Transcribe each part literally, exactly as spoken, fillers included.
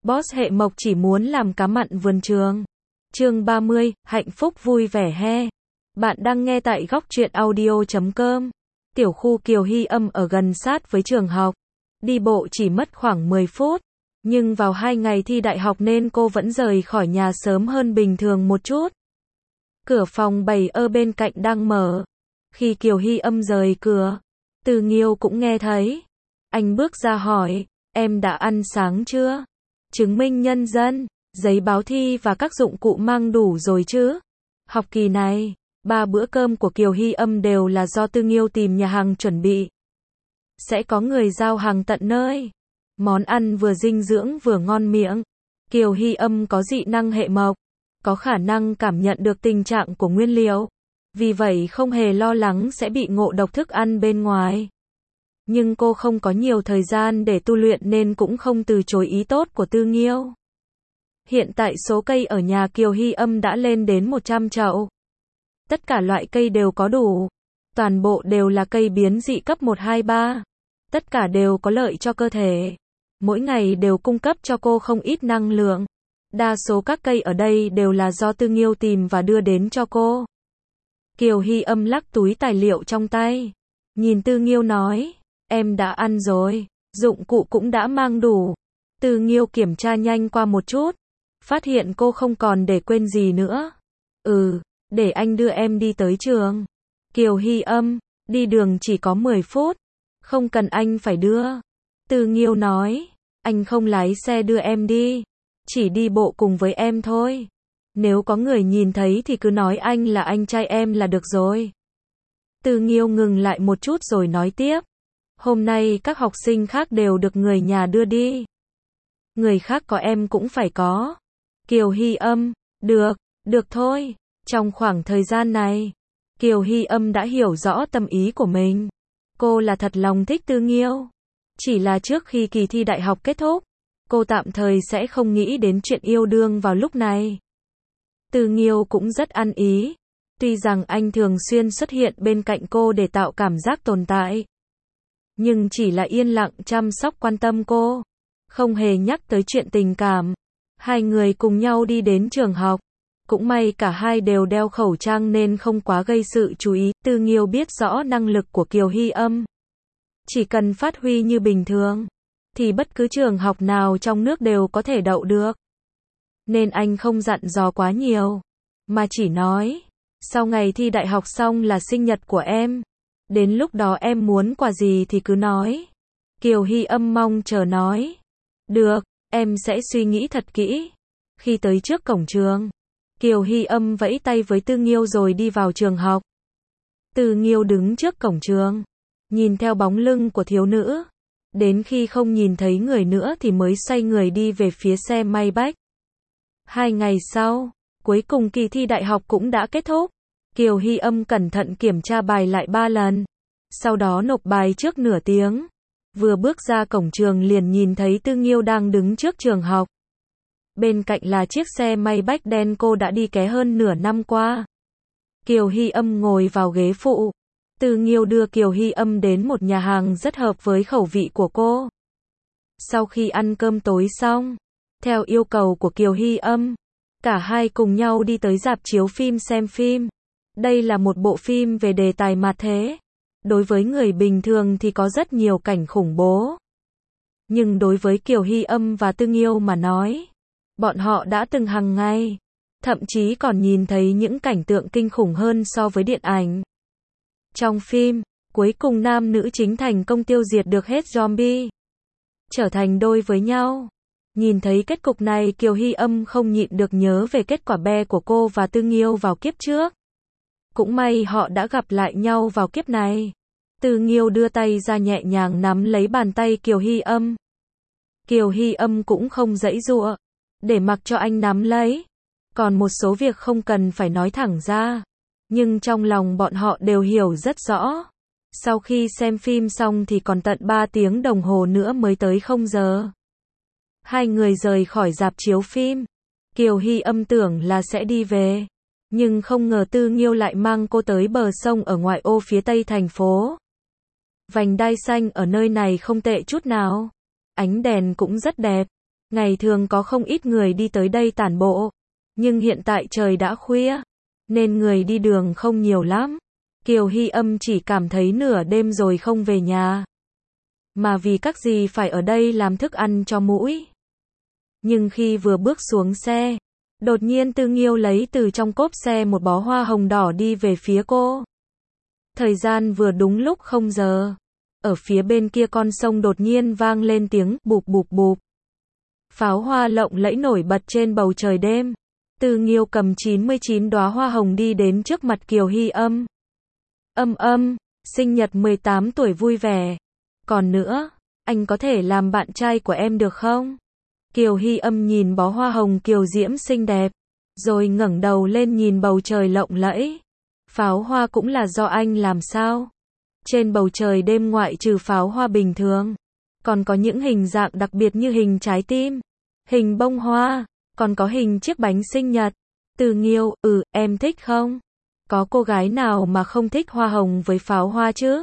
Boss hệ mộc chỉ muốn làm cá mặn vườn trường. Chương ba mươi, hạnh phúc vui vẻ he. Bạn đang nghe tại góc truyện audio chấm com. Tiểu khu Kiều Hy Âm ở gần sát với trường học. Đi bộ chỉ mất khoảng mười phút. Nhưng vào hai ngày thi đại học nên cô vẫn rời khỏi nhà sớm hơn bình thường một chút. Cửa phòng bảy ở bên cạnh đang mở. Khi Kiều Hy Âm rời cửa, Từ Nghiêu cũng nghe thấy. Anh bước ra hỏi, em đã ăn sáng chưa? Chứng minh nhân dân, giấy báo thi và các dụng cụ mang đủ rồi chứ? Học kỳ này, ba bữa cơm của Kiều Hy Âm đều là do Từ Nghiêu tìm nhà hàng chuẩn bị. Sẽ có người giao hàng tận nơi. Món ăn vừa dinh dưỡng vừa ngon miệng. Kiều Hy Âm có dị năng hệ mộc, có khả năng cảm nhận được tình trạng của nguyên liệu. Vì vậy không hề lo lắng sẽ bị ngộ độc thức ăn bên ngoài. Nhưng cô không có nhiều thời gian để tu luyện nên cũng không từ chối ý tốt của Từ Nghiêu. Hiện tại số cây ở nhà Kiều Hy Âm đã lên đến một trăm chậu. Tất cả loại cây đều có đủ. Toàn bộ đều là cây biến dị cấp một hai ba. Tất cả đều có lợi cho cơ thể. Mỗi ngày đều cung cấp cho cô không ít năng lượng. Đa số các cây ở đây đều là do Từ Nghiêu tìm và đưa đến cho cô. Kiều Hy Âm lắc túi tài liệu trong tay. Nhìn Từ Nghiêu nói, em đã ăn rồi, dụng cụ cũng đã mang đủ. Từ Nghiêu kiểm tra nhanh qua một chút, phát hiện cô không còn để quên gì nữa. Ừ, để anh đưa em đi tới trường. Kiều Hy Âm, đi đường chỉ có mười phút, không cần anh phải đưa. Từ Nghiêu nói, anh không lái xe đưa em đi, chỉ đi bộ cùng với em thôi. Nếu có người nhìn thấy thì cứ nói anh là anh trai em là được rồi. Từ Nghiêu ngừng lại một chút rồi nói tiếp. Hôm nay các học sinh khác đều được người nhà đưa đi. Người khác có em cũng phải có. Kiều Hy Âm, được, được thôi. Trong khoảng thời gian này, Kiều Hy Âm đã hiểu rõ tâm ý của mình. Cô là thật lòng thích Từ Nghiêu. Chỉ là trước khi kỳ thi đại học kết thúc, cô tạm thời sẽ không nghĩ đến chuyện yêu đương vào lúc này. Từ Nghiêu cũng rất ăn ý. Tuy rằng anh thường xuyên xuất hiện bên cạnh cô để tạo cảm giác tồn tại. Nhưng chỉ là yên lặng chăm sóc quan tâm cô. Không hề nhắc tới chuyện tình cảm. Hai người cùng nhau đi đến trường học. Cũng may cả hai đều đeo khẩu trang nên không quá gây sự chú ý. Từ Nghiêu biết rõ năng lực của Kiều Hy Âm. Chỉ cần phát huy như bình thường, thì bất cứ trường học nào trong nước đều có thể đậu được. Nên anh không dặn dò quá nhiều, mà chỉ nói, sau ngày thi đại học xong là sinh nhật của em. Đến lúc đó em muốn quà gì thì cứ nói. Kiều Hy Âm mong chờ nói. Được, em sẽ suy nghĩ thật kỹ. Khi tới trước cổng trường, Kiều Hy Âm vẫy tay với Từ Nghiêu rồi đi vào trường học. Từ Nghiêu đứng trước cổng trường, nhìn theo bóng lưng của thiếu nữ. Đến khi không nhìn thấy người nữa thì mới xoay người đi về phía xe may bách. Hai ngày sau, cuối cùng kỳ thi đại học cũng đã kết thúc. Kiều Hy Âm cẩn thận kiểm tra bài lại ba lần. Sau đó nộp bài trước nửa tiếng. Vừa bước ra cổng trường liền nhìn thấy Từ Nghiêu đang đứng trước trường học. Bên cạnh là chiếc xe may bách đen cô đã đi ké hơn nửa năm qua. Kiều Hy Âm ngồi vào ghế phụ. Từ Nghiêu đưa Kiều Hy Âm đến một nhà hàng rất hợp với khẩu vị của cô. Sau khi ăn cơm tối xong, theo yêu cầu của Kiều Hy Âm, cả hai cùng nhau đi tới rạp chiếu phim xem phim. Đây là một bộ phim về đề tài mạt thế. Đối với người bình thường thì có rất nhiều cảnh khủng bố. Nhưng đối với Kiều Hy Âm và Từ Nghiêu mà nói, bọn họ đã từng hàng ngày, thậm chí còn nhìn thấy những cảnh tượng kinh khủng hơn so với điện ảnh. Trong phim, cuối cùng nam nữ chính thành công tiêu diệt được hết zombie, trở thành đôi với nhau. Nhìn thấy kết cục này Kiều Hy Âm không nhịn được nhớ về kết quả be của cô và Từ Nghiêu vào kiếp trước. Cũng may họ đã gặp lại nhau vào kiếp này. Từ Nghiêu đưa tay ra nhẹ nhàng nắm lấy bàn tay Kiều Hy Âm. Kiều Hy Âm cũng không giãy giụa, để mặc cho anh nắm lấy. Còn một số việc không cần phải nói thẳng ra. Nhưng trong lòng bọn họ đều hiểu rất rõ. Sau khi xem phim xong thì còn tận ba tiếng đồng hồ nữa mới tới không giờ. Hai người rời khỏi rạp chiếu phim. Kiều Hy Âm tưởng là sẽ đi về. Nhưng không ngờ Từ Nghiêu lại mang cô tới bờ sông ở ngoại ô phía tây thành phố. Vành đai xanh ở nơi này không tệ chút nào. Ánh đèn cũng rất đẹp. Ngày thường có không ít người đi tới đây tản bộ, nhưng hiện tại trời đã khuya, nên người đi đường không nhiều lắm. Kiều Hy Âm chỉ cảm thấy nửa đêm rồi không về nhà. Mà vì các gì phải ở đây làm thức ăn cho muỗi. Nhưng khi vừa bước xuống xe, đột nhiên Tư Nghiêu lấy từ trong cốp xe một bó hoa hồng đỏ đi về phía cô. Thời gian vừa đúng lúc không giờ. Ở phía bên kia con sông đột nhiên vang lên tiếng bụp bụp bụp. Pháo hoa lộng lẫy nổi bật trên bầu trời đêm. Tư Nghiêu cầm chín mươi chín đóa hoa hồng đi đến trước mặt Kiều Hy Âm. Âm âm, sinh nhật mười tám tuổi vui vẻ. Còn nữa, anh có thể làm bạn trai của em được không? Kiều Hy Âm nhìn bó hoa hồng kiều diễm xinh đẹp, rồi ngẩng đầu lên nhìn bầu trời lộng lẫy. Pháo hoa cũng là do anh làm sao? Trên bầu trời đêm ngoại trừ pháo hoa bình thường, còn có những hình dạng đặc biệt như hình trái tim, hình bông hoa, còn có hình chiếc bánh sinh nhật. Tư Nghiêu, ừ, em thích không? Có cô gái nào mà không thích hoa hồng với pháo hoa chứ?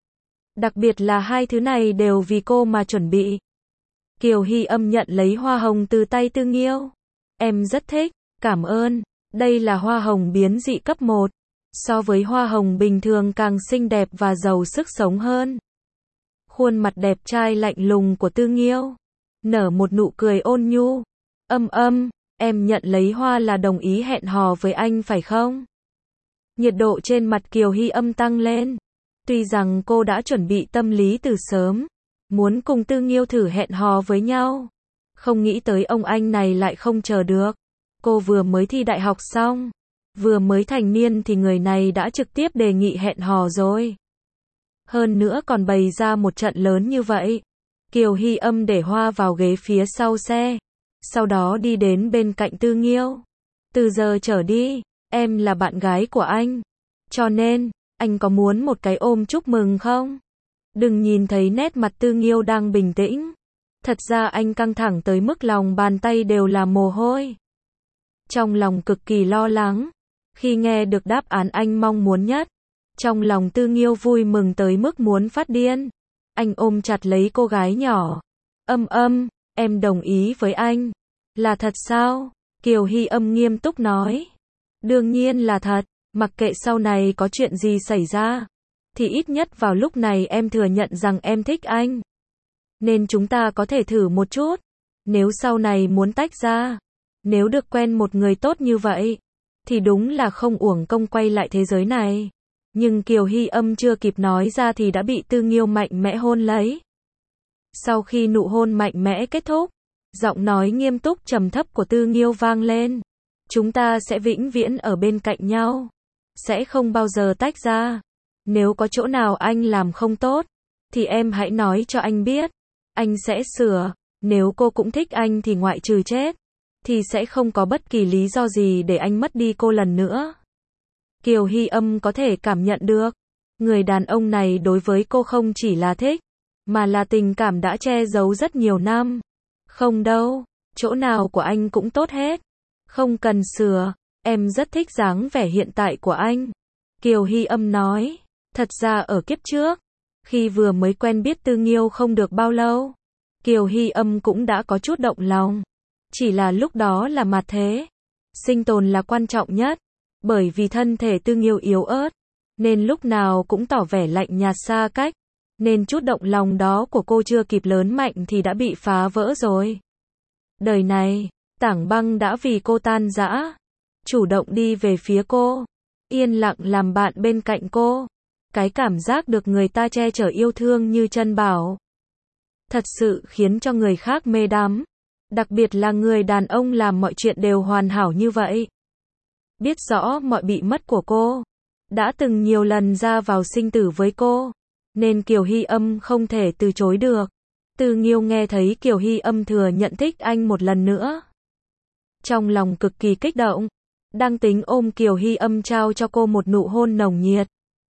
Đặc biệt là hai thứ này đều vì cô mà chuẩn bị. Kiều Hy Âm nhận lấy hoa hồng từ tay Tư Nghiêu. Em rất thích, cảm ơn. Đây là hoa hồng biến dị cấp một. So với hoa hồng bình thường càng xinh đẹp và giàu sức sống hơn. Khuôn mặt đẹp trai lạnh lùng của Tư Nghiêu nở một nụ cười ôn nhu. Âm âm, em nhận lấy hoa là đồng ý hẹn hò với anh phải không? Nhiệt độ trên mặt Kiều Hy Âm tăng lên. Tuy rằng cô đã chuẩn bị tâm lý từ sớm, muốn cùng Tư Nghiêu thử hẹn hò với nhau. Không nghĩ tới ông anh này lại không chờ được. Cô vừa mới thi đại học xong, vừa mới thành niên thì người này đã trực tiếp đề nghị hẹn hò rồi. Hơn nữa còn bày ra một trận lớn như vậy. Kiều Hy Âm để hoa vào ghế phía sau xe, sau đó đi đến bên cạnh Tư Nghiêu. Từ giờ trở đi, em là bạn gái của anh. Cho nên, anh có muốn một cái ôm chúc mừng không? Đừng nhìn thấy nét mặt Tư Nghiêu đang bình tĩnh. Thật ra anh căng thẳng tới mức lòng bàn tay đều là mồ hôi. Trong lòng cực kỳ lo lắng. Khi nghe được đáp án anh mong muốn nhất, trong lòng Tư Nghiêu vui mừng tới mức muốn phát điên. Anh ôm chặt lấy cô gái nhỏ. Âm âm, em đồng ý với anh. Là thật sao? Kiều Hy Âm nghiêm túc nói. Đương nhiên là thật, mặc kệ sau này có chuyện gì xảy ra, thì ít nhất vào lúc này em thừa nhận rằng em thích anh. Nên chúng ta có thể thử một chút. Nếu sau này muốn tách ra, nếu được quen một người tốt như vậy, thì đúng là không uổng công quay lại thế giới này. Nhưng Kiều Hy Âm chưa kịp nói ra thì đã bị Tư Nghiêu mạnh mẽ hôn lấy. Sau khi nụ hôn mạnh mẽ kết thúc, giọng nói nghiêm túc trầm thấp của Tư Nghiêu vang lên. Chúng ta sẽ vĩnh viễn ở bên cạnh nhau. Sẽ không bao giờ tách ra. Nếu có chỗ nào anh làm không tốt, thì em hãy nói cho anh biết. Anh sẽ sửa. Nếu cô cũng thích anh thì ngoại trừ chết, thì sẽ không có bất kỳ lý do gì để anh mất đi cô lần nữa. Kiều Hy Âm có thể cảm nhận được. Người đàn ông này đối với cô không chỉ là thích, mà là tình cảm đã che giấu rất nhiều năm. Không đâu, chỗ nào của anh cũng tốt hết. Không cần sửa, em rất thích dáng vẻ hiện tại của anh. Kiều Hy Âm nói, thật ra ở kiếp trước, khi vừa mới quen biết Tư Nghiêu không được bao lâu, Kiều Hy Âm cũng đã có chút động lòng. Chỉ là lúc đó là mặt thế. Sinh tồn là quan trọng nhất. Bởi vì thân thể Tư Nghiêu yếu ớt, nên lúc nào cũng tỏ vẻ lạnh nhạt xa cách. Nên chút động lòng đó của cô chưa kịp lớn mạnh thì đã bị phá vỡ rồi. Đời này, Tảng Băng đã vì cô tan rã. Chủ động đi về phía cô. Yên lặng làm bạn bên cạnh cô. Cái cảm giác được người ta che chở yêu thương như chân bảo. Thật sự khiến cho người khác mê đắm. Đặc biệt là người đàn ông làm mọi chuyện đều hoàn hảo như vậy. Biết rõ mọi bị mất của cô. Đã từng nhiều lần ra vào sinh tử với cô. Nên Kiều Hy Âm không thể từ chối được. Tư Nghiêu nghe thấy Kiều Hy Âm thừa nhận thích anh một lần nữa. Trong lòng cực kỳ kích động. Đang tính ôm Kiều Hy Âm trao cho cô một nụ hôn nồng nhiệt.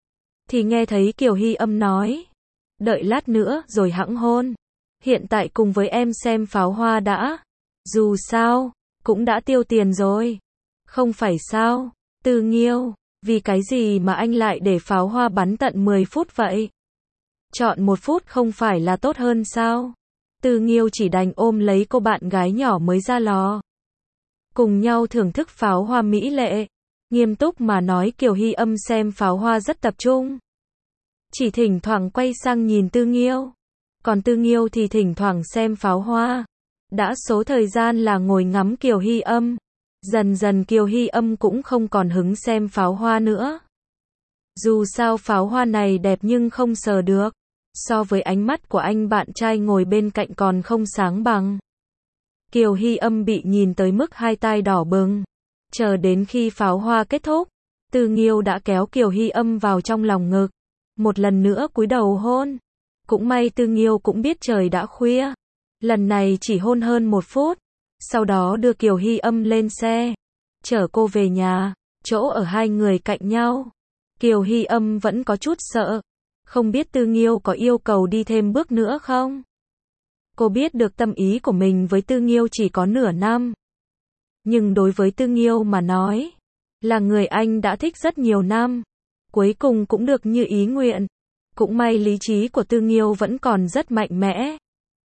Thì nghe thấy Kiều Hy Âm nói. Đợi lát nữa rồi hẵng hôn. Hiện tại cùng với em xem pháo hoa đã. Dù sao, cũng đã tiêu tiền rồi. Không phải sao, Tư Nghiêu, vì cái gì mà anh lại để pháo hoa bắn tận mười phút vậy? Chọn một phút không phải là tốt hơn sao? Tư Nghiêu chỉ đành ôm lấy cô bạn gái nhỏ mới ra lò. Cùng nhau thưởng thức pháo hoa mỹ lệ. Nghiêm túc mà nói, Kiều Hy Âm xem pháo hoa rất tập trung. Chỉ thỉnh thoảng quay sang nhìn Tư Nghiêu. Còn Tư Nghiêu thì thỉnh thoảng xem pháo hoa. Đã số thời gian là ngồi ngắm Kiều Hy Âm. Dần dần Kiều Hy Âm cũng không còn hứng xem pháo hoa nữa. Dù sao pháo hoa này đẹp nhưng không sờ được. So với ánh mắt của anh bạn trai ngồi bên cạnh còn không sáng bằng. Kiều Hy Âm bị nhìn tới mức hai tai đỏ bừng. Chờ đến khi pháo hoa kết thúc, Tư Nghiêu đã kéo Kiều Hy Âm vào trong lòng ngực. Một lần nữa cúi đầu hôn. Cũng may Tư Nghiêu cũng biết trời đã khuya. Lần này chỉ hôn hơn một phút. Sau đó đưa Kiều Hy Âm lên xe. Chở cô về nhà. Chỗ ở hai người cạnh nhau. Kiều Hy Âm vẫn có chút sợ. Không biết Tư Nghiêu có yêu cầu đi thêm bước nữa không? Cô biết được tâm ý của mình với Tư Nghiêu chỉ có nửa năm. Nhưng đối với Tư Nghiêu mà nói, là người anh đã thích rất nhiều năm. Cuối cùng cũng được như ý nguyện. Cũng may lý trí của Tư Nghiêu vẫn còn rất mạnh mẽ.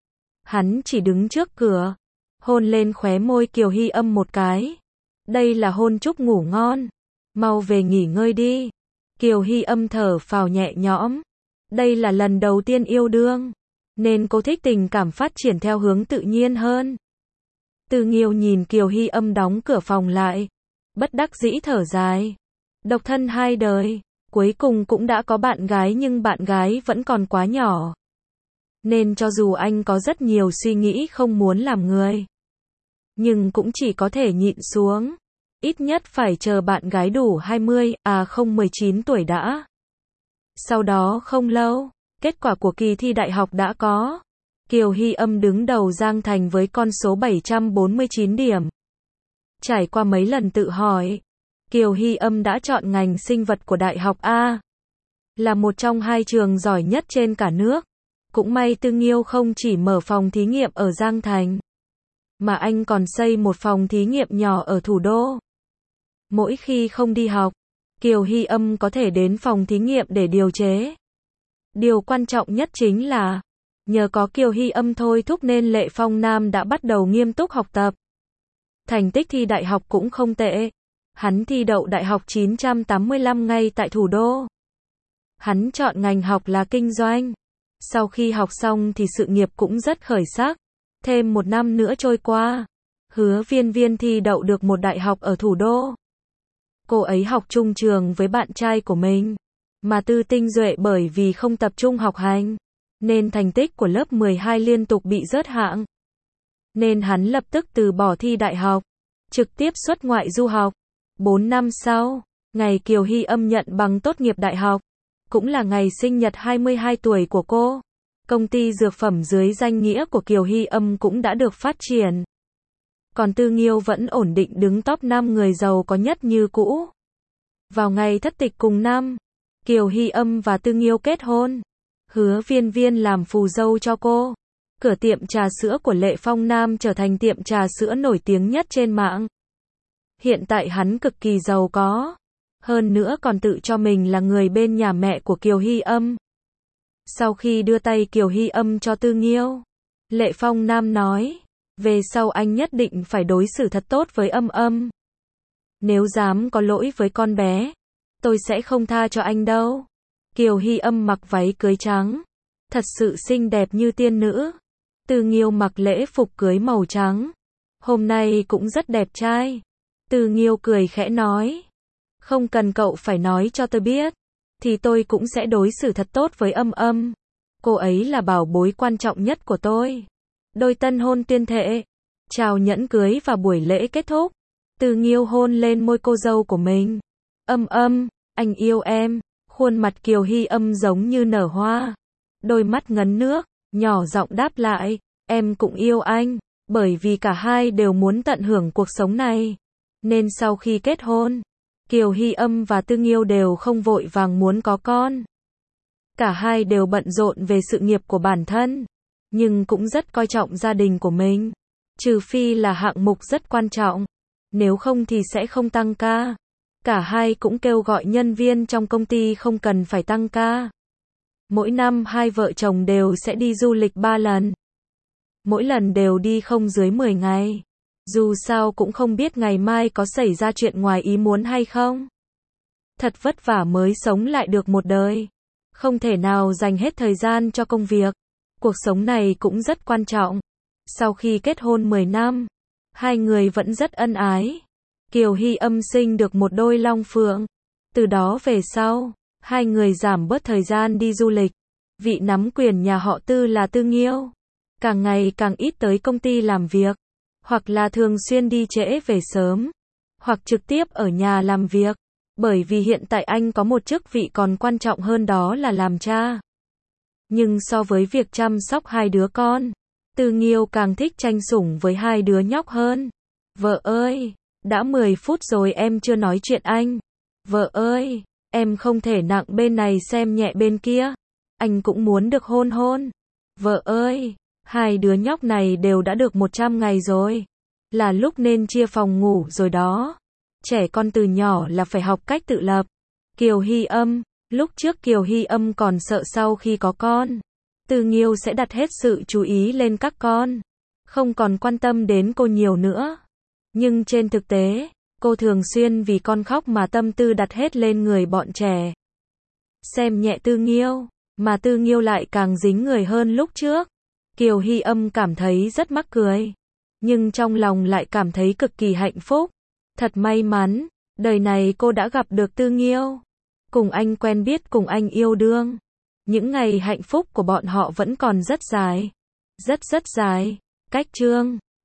Hắn chỉ đứng trước cửa, hôn lên khóe môi Kiều Hy Âm một cái. Đây là hôn chúc ngủ ngon. Mau về nghỉ ngơi đi. Kiều Hy Âm thở phào nhẹ nhõm. Đây là lần đầu tiên yêu đương, nên cô thích tình cảm phát triển theo hướng tự nhiên hơn. Tư Nghiêu nhìn Kiều Hy Âm đóng cửa phòng lại. Bất đắc dĩ thở dài. Độc thân hai đời, cuối cùng cũng đã có bạn gái nhưng bạn gái vẫn còn quá nhỏ. Nên cho dù anh có rất nhiều suy nghĩ không muốn làm người, nhưng cũng chỉ có thể nhịn xuống. Ít nhất phải chờ bạn gái đủ hai mươi, à không mười chín tuổi đã. Sau đó không lâu, kết quả của kỳ thi đại học đã có. Kiều Hy Âm đứng đầu Giang Thành với con số bảy trăm bốn mươi chín điểm. Trải qua mấy lần tự hỏi, Kiều Hy Âm đã chọn ngành sinh vật của Đại học A. Là một trong hai trường giỏi nhất trên cả nước. Cũng may Tư Nghiêu không chỉ mở phòng thí nghiệm ở Giang Thành, mà anh còn xây một phòng thí nghiệm nhỏ ở thủ đô. Mỗi khi không đi học, Kiều Hy Âm có thể đến phòng thí nghiệm để điều chế. Điều quan trọng nhất chính là, nhờ có Kiều Hy Âm thôi thúc nên Lệ Phong Nam đã bắt đầu nghiêm túc học tập. Thành tích thi đại học cũng không tệ. Hắn thi đậu đại học chín trăm tám mươi lăm ngay tại thủ đô. Hắn chọn ngành học là kinh doanh. Sau khi học xong thì sự nghiệp cũng rất khởi sắc. Thêm một năm nữa trôi qua, Hứa Viên Viên thi đậu được một đại học ở thủ đô. Cô ấy học chung trường với bạn trai của mình. Mà Tư Tinh Duệ bởi vì không tập trung học hành, nên thành tích của lớp mười hai liên tục bị rớt hạng. Nên hắn lập tức từ bỏ thi đại học, trực tiếp xuất ngoại du học. bốn năm sau, ngày Kiều Hy Âm nhận bằng tốt nghiệp đại học, cũng là ngày sinh nhật hai mươi hai tuổi của cô. Công ty dược phẩm dưới danh nghĩa của Kiều Hy Âm cũng đã được phát triển. Còn Tư Nghiêu vẫn ổn định đứng top năm người giàu có nhất như cũ. Vào ngày thất tịch cùng năm, Kiều Hy Âm và Tư Nghiêu kết hôn. Hứa Viên Viên làm phù dâu cho cô. Cửa tiệm trà sữa của Lệ Phong Nam trở thành tiệm trà sữa nổi tiếng nhất trên mạng. Hiện tại hắn cực kỳ giàu có. Hơn nữa còn tự cho mình là người bên nhà mẹ của Kiều Hy Âm. Sau khi đưa tay Kiều Hy Âm cho Tư Nghiêu, Lệ Phong Nam nói, về sau anh nhất định phải đối xử thật tốt với Âm Âm. Nếu dám có lỗi với con bé, tôi sẽ không tha cho anh đâu. Kiều Hy Âm mặc váy cưới trắng, thật sự xinh đẹp như tiên nữ. Tư Nghiêu mặc lễ phục cưới màu trắng, hôm nay cũng rất đẹp trai. Tư Nghiêu cười khẽ nói, không cần cậu phải nói cho tôi biết, thì tôi cũng sẽ đối xử thật tốt với Âm Âm. Cô ấy là bảo bối quan trọng nhất của tôi. Đôi tân hôn tuyên thệ, chào nhẫn cưới và buổi lễ kết thúc. Tư Nghiêu hôn lên môi cô dâu của mình. Âm Âm, anh yêu em. Khuôn mặt Kiều Hy Âm giống như nở hoa. Đôi mắt ngấn nước, nhỏ giọng đáp lại, em cũng yêu anh. Bởi vì cả hai đều muốn tận hưởng cuộc sống này. Nên sau khi kết hôn, Kiều Hy Âm và Tư Nghiêu đều không vội vàng muốn có con. Cả hai đều bận rộn về sự nghiệp của bản thân, nhưng cũng rất coi trọng gia đình của mình. Trừ phi là hạng mục rất quan trọng, nếu không thì sẽ không tăng ca. Cả hai cũng kêu gọi nhân viên trong công ty không cần phải tăng ca. Mỗi năm hai vợ chồng đều sẽ đi du lịch ba lần. mỗi lần đều đi không dưới mười ngày. Dù sao cũng không biết ngày mai có xảy ra chuyện ngoài ý muốn hay không. Thật vất vả mới sống lại được một đời. Không thể nào dành hết thời gian cho công việc. Cuộc sống này cũng rất quan trọng. Sau khi kết hôn mười năm, hai người vẫn rất ân ái. Kiều Hy Âm sinh được một đôi long phượng. Từ đó về sau, hai người giảm bớt thời gian đi du lịch. Vị nắm quyền nhà họ Tư là Tư Nghiêu, càng ngày càng ít tới công ty làm việc, hoặc là thường xuyên đi trễ về sớm, hoặc trực tiếp ở nhà làm việc. Bởi vì hiện tại anh có một chức vị còn quan trọng hơn, đó là làm cha. Nhưng so với việc chăm sóc hai đứa con, Tư Nghiêu càng thích tranh sủng với hai đứa nhóc hơn. Vợ ơi, đã mười phút rồi em chưa nói chuyện anh. Vợ ơi, em không thể nặng bên này xem nhẹ bên kia. Anh cũng muốn được hôn hôn. Vợ ơi, hai đứa nhóc này đều đã được một trăm ngày rồi. Là lúc nên chia phòng ngủ rồi đó. Trẻ con từ nhỏ là phải học cách tự lập. Kiều Hy Âm, lúc trước Kiều Hy Âm còn sợ sau khi có con, Tư Nghiêu sẽ đặt hết sự chú ý lên các con, không còn quan tâm đến cô nhiều nữa. Nhưng trên thực tế, cô thường xuyên vì con khóc mà tâm tư đặt hết lên người bọn trẻ. Xem nhẹ Tư Nghiêu, mà Tư Nghiêu lại càng dính người hơn lúc trước. Kiều Hy Âm cảm thấy rất mắc cười, nhưng trong lòng lại cảm thấy cực kỳ hạnh phúc. Thật may mắn, đời này cô đã gặp được Tư Nghiêu. Cùng anh quen biết, cùng anh yêu đương. Những ngày hạnh phúc của bọn họ vẫn còn rất dài. Rất rất dài. Cách chương